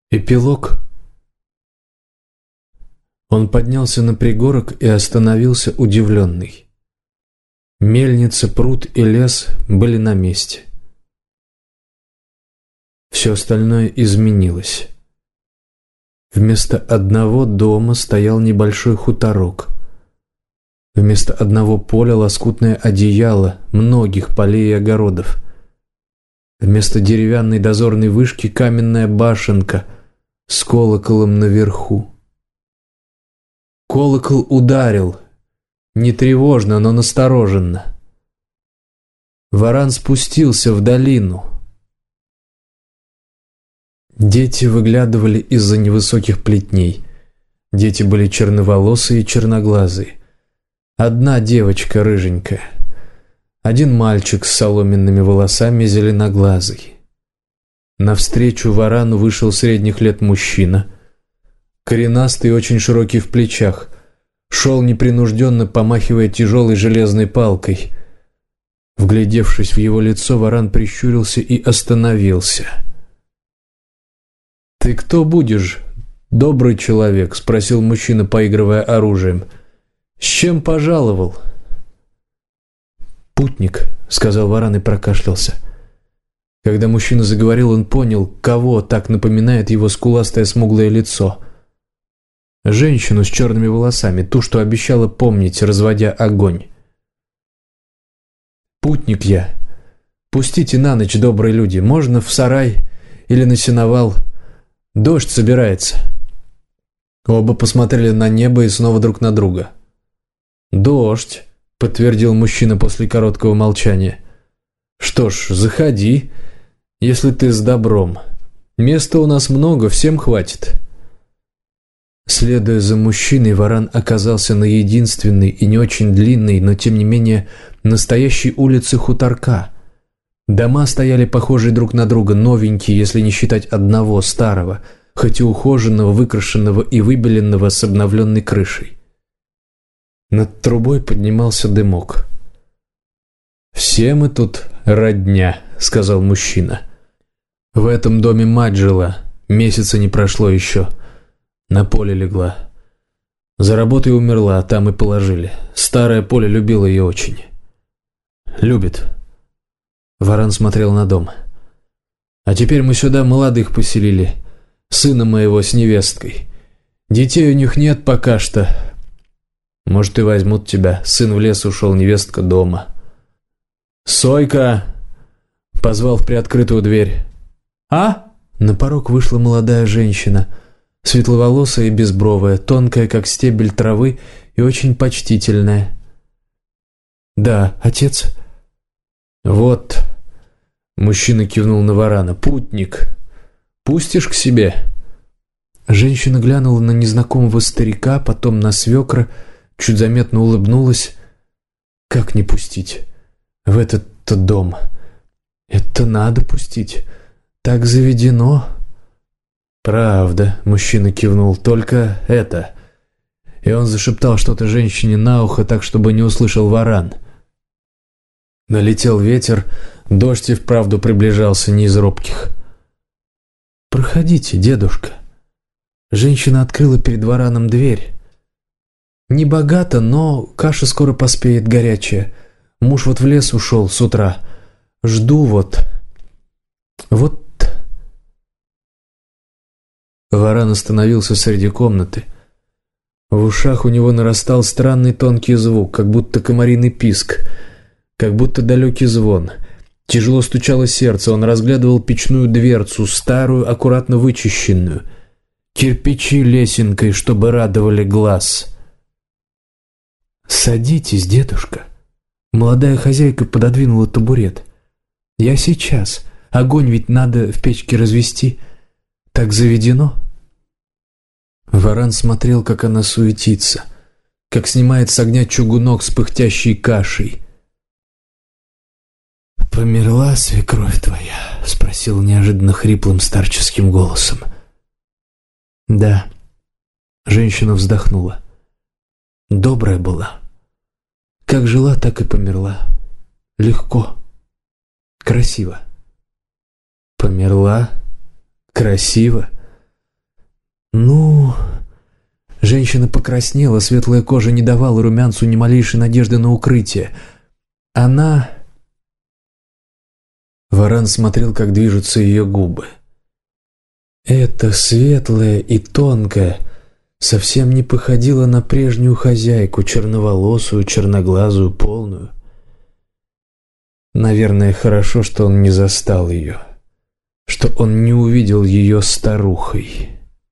Эпилог. Он поднялся на пригорок и остановился удивленный. Мельница, пруд и лес были на месте. Все остальное изменилось. Вместо одного дома стоял небольшой хуторок. Вместо одного поля лоскутное одеяло многих полей и огородов. Вместо деревянной дозорной вышки каменная башенка с колоколом наверху. Колокол ударил, не тревожно, но настороженно. Варан спустился в долину. Дети выглядывали из-за невысоких плетней. Дети были черноволосые и черноглазые. Одна девочка рыженькая. Один мальчик с соломенными волосами, зеленоглазый. Навстречу Варану вышел средних лет мужчина. Коренастый и очень широкий в плечах. Шел непринужденно, помахивая тяжелой железной палкой. Вглядевшись в его лицо, Варан прищурился и остановился. «Ты кто будешь, добрый человек?» — спросил мужчина, поигрывая оружием. «С чем пожаловал?» «Путник», — сказал Варан и прокашлялся. Когда мужчина заговорил, он понял, кого так напоминает его скуластое смуглое лицо. Женщину с черными волосами, ту, что обещала помнить, разводя огонь. «Путник я. Пустите на ночь, добрые люди. Можно в сарай или на сеновал. Дождь собирается». Оба посмотрели на небо и снова друг на друга. «Дождь», — подтвердил мужчина после короткого молчания. «Что ж, заходи, если ты с добром. Места у нас много, всем хватит». Следуя за мужчиной, Варан оказался на единственной и не очень длинной, но тем не менее настоящей улице хуторка. Дома стояли похожие друг на друга, новенькие, если не считать одного старого, хоть и ухоженного, выкрашенного и выбеленного с обновленной крышей. Над трубой поднимался дымок. «Все мы тут родня», — сказал мужчина. «В этом доме мать жила, месяца не прошло еще. На поле легла. За работой умерла, там и положили. Старое поле любило ее очень. Любит». Варан смотрел на дом. «А теперь мы сюда молодых поселили. Сына моего с невесткой. Детей у них нет пока что. Может, и возьмут тебя. Сын в лес ушел, невестка дома». «Сойка!» — позвал в приоткрытую дверь. «А?» На порог вышла молодая женщина, светловолосая и безбровая, тонкая, как стебель травы, и очень почтительная. «Да, отец?» «Вот», — мужчина кивнул на Варана, — «путник. Пустишь к себе?» Женщина глянула на незнакомого старика, потом на свекра, чуть заметно улыбнулась. «Как не пустить? В этот-то дом. Это надо пустить. Так заведено». «Правда», — мужчина кивнул, — «только это». И он зашептал что-то женщине на ухо, так, чтобы не услышал Варан. Налетел ветер, дождь и вправду приближался не из робких. «Проходите, дедушка». Женщина открыла перед Вараном дверь. «Не богато, но каша скоро поспеет горячая. Муж вот в лес ушел с утра. Жду вот». Варан остановился среди комнаты. В ушах у него нарастал странный тонкий звук, как будто комариный писк, как будто далекий звон. Тяжело стучало сердце, он разглядывал печную дверцу, старую, аккуратно вычищенную. Кирпичи лесенкой, чтобы радовали глаз. «Садитесь, дедушка». Молодая хозяйка пододвинула табурет. «Я сейчас. Огонь ведь надо в печке развести. Так заведено». Варан смотрел, как она суетится, как снимает с огня чугунок с пыхтящей кашей. «Померла свекровь твоя?» — спросил неожиданно хриплым старческим голосом. «Да». Женщина вздохнула. «Добрая была. Как жила, так и померла. Легко. Красиво». «Померла? Красиво?» «Ну...» Женщина покраснела, светлая кожа не давала румянцу ни малейшей надежды на укрытие. Она... Варан смотрел, как движутся ее губы. Эта светлая и тонкая совсем не походила на прежнюю хозяйку, черноволосую, черноглазую, полную. Наверное, хорошо, что он не застал ее, что он не увидел ее старухой.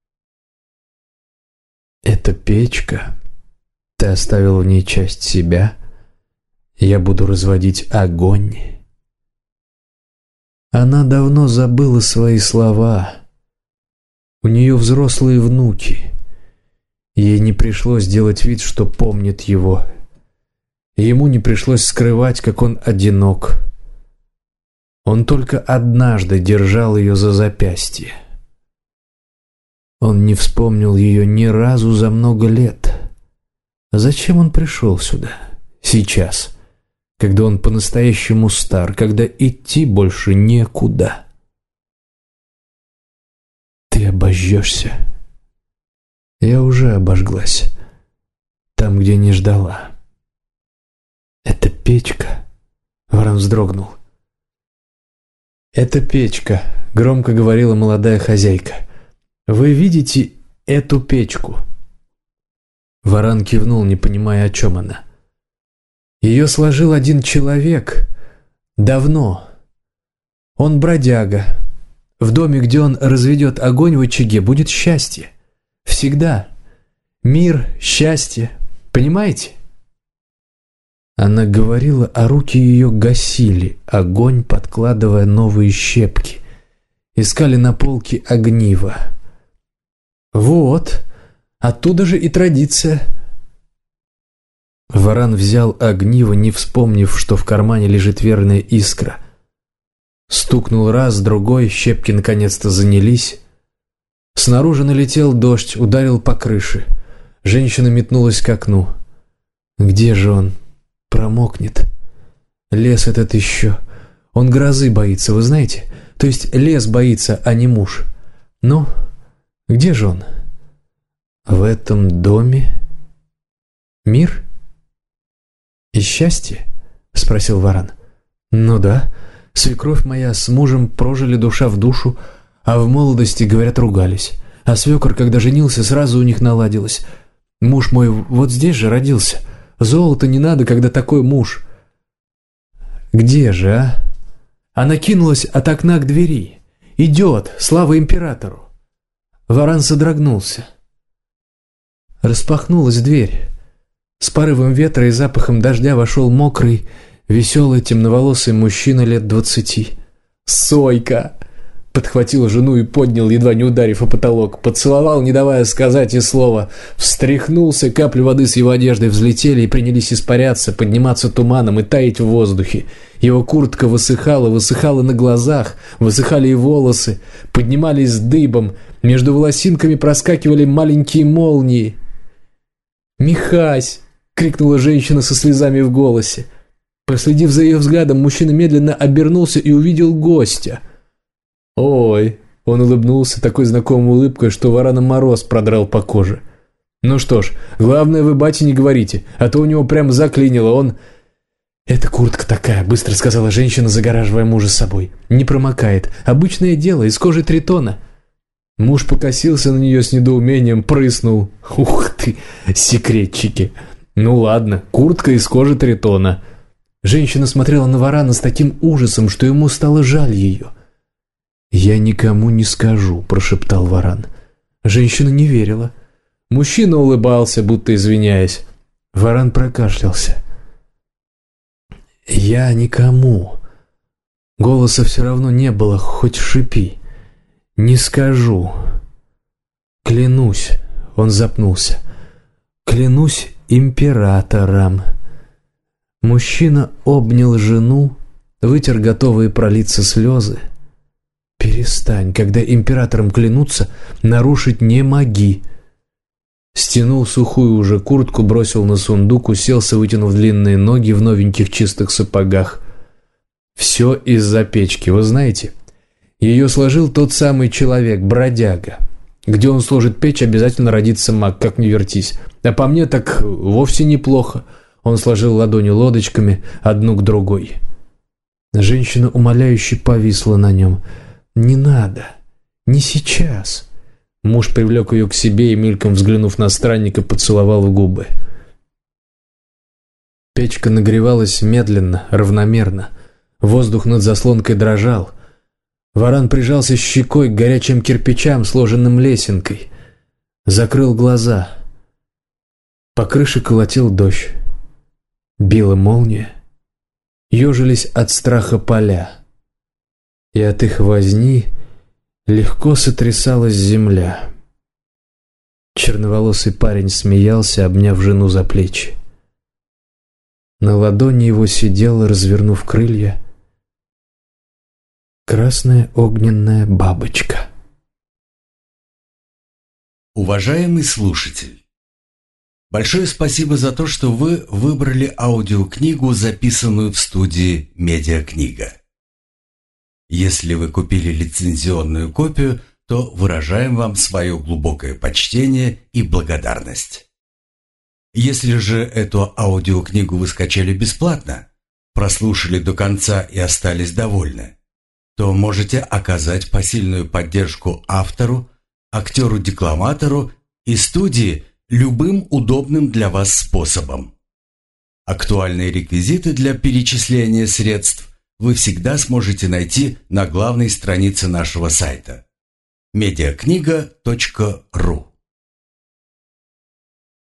«Это печка. Ты оставил в ней часть себя. Я буду разводить огонь». Она давно забыла свои слова. У нее взрослые внуки. Ей не пришлось делать вид, что помнит его. Ему не пришлось скрывать, как он одинок. Он только однажды держал ее за запястье. Он не вспомнил ее ни разу за много лет. Зачем он пришел сюда? Сейчас, когда он по-настоящему стар, когда идти больше некуда. Ты обожжешься. Я уже обожглась. Там, где не ждала. Это печка. Варан вздрогнул. «Это печка», — громко говорила молодая хозяйка. «Вы видите эту печку?» Варан кивнул, не понимая, о чем она. «Ее сложил один человек. Давно. Он бродяга. В доме, где он разведет огонь в очаге, будет счастье. Всегда. Мир, счастье. Понимаете?» Она говорила, а руки ее гасили огонь, подкладывая новые щепки. Искали на полке огниво. «Вот, оттуда же и традиция». Варан взял огниво, не вспомнив, что в кармане лежит верная искра. Стукнул раз, другой, щепки наконец-то занялись. Снаружи налетел дождь, ударил по крыше. Женщина метнулась к окну. «Где же он? Промокнет. Лес этот еще. Он грозы боится, вы знаете? То есть лес боится, а не муж. Ну, где же он? В этом доме? Мир? И счастье?» — спросил Варан. «Ну да. Свекровь моя с мужем прожили душа в душу, а в молодости, говорят, ругались. А свекор, когда женился, сразу у них наладилось. Муж мой вот здесь же родился. Золота не надо, когда такой муж». «Где же, а?» Она кинулась от окна к двери. «Идет! Слава императору!» Варан содрогнулся. Распахнулась дверь. С порывом ветра и запахом дождя вошел мокрый, веселый, темноволосый мужчина лет 20. «Сойка!» Подхватил жену и поднял, едва не ударив о потолок. Поцеловал, не давая сказать и слова. Встряхнулся, капли воды с его одеждой взлетели и принялись испаряться, подниматься туманом и таять в воздухе. Его куртка высыхала, высыхала на глазах, высыхали и волосы, поднимались дыбом, между волосинками проскакивали маленькие молнии. «Михась!» — крикнула женщина со слезами в голосе. Проследив за ее взглядом, мужчина медленно обернулся и увидел гостя. «Ой!» — он улыбнулся такой знакомой улыбкой, что Варана мороз продрал по коже. «Ну что ж, главное, вы бате не говорите, а то у него прям заклинило, он...» «Это куртка такая», — быстро сказала женщина, загораживая мужа собой. «Не промокает. Обычное дело, из кожи тритона». Муж покосился на нее с недоумением, прыснул. «Ух ты, секретчики! Ну ладно, куртка из кожи тритона». Женщина смотрела на Варана с таким ужасом, что ему стало жаль ее. «Я никому не скажу», — прошептал Варан. Женщина не верила. Мужчина улыбался, будто извиняясь. Варан прокашлялся. «Я никому». Голоса все равно не было, хоть шипи. «Не скажу. Клянусь», — он запнулся. «Клянусь императором». Мужчина обнял жену, вытер готовые пролиться слезы. «Перестань, когда императором клянутся, нарушить не моги». Стянул сухую уже куртку, бросил на сундук, уселся, вытянув длинные ноги в новеньких чистых сапогах. «Все из-за печки, вы знаете? Ее сложил тот самый человек, бродяга. Где он сложит печь, обязательно родится маг, как ни вертись. А по мне так вовсе неплохо. Он сложил ладони лодочками, одну к другой. Женщина умоляюще повисла на нем. «Не надо, не сейчас». Муж привлек ее к себе и, мельком взглянув на странника, поцеловал в губы. Печка нагревалась медленно, равномерно. Воздух над заслонкой дрожал. Варан прижался щекой к горячим кирпичам, сложенным лесенкой. Закрыл глаза. По крыше колотил дождь. Била молния. Ежились от страха поля. И от их возни легко сотрясалась земля. Черноволосый парень смеялся, обняв жену за плечи. На ладони его сидела, развернув крылья, красная огненная бабочка. Уважаемый слушатель, большое спасибо за то, что вы выбрали аудиокнигу, записанную в студии «Медиакнига». Если вы купили лицензионную копию, то выражаем вам свое глубокое почтение и благодарность. Если же эту аудиокнигу вы скачали бесплатно, прослушали до конца и остались довольны, то можете оказать посильную поддержку автору, актеру-декламатору и студии любым удобным для вас способом. Актуальные реквизиты для перечисления средств вы всегда сможете найти на главной странице нашего сайта mediakniga.ru.